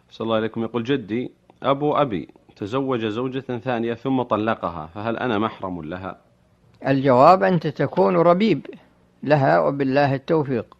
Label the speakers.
Speaker 1: صلى الله عليكم. يقول جدي أبو أبي تزوج زوجة ثانية ثم طلقها، فهل أنا محرم لها؟
Speaker 2: الجواب: أنت تكون ربيب لها، وبالله التوفيق.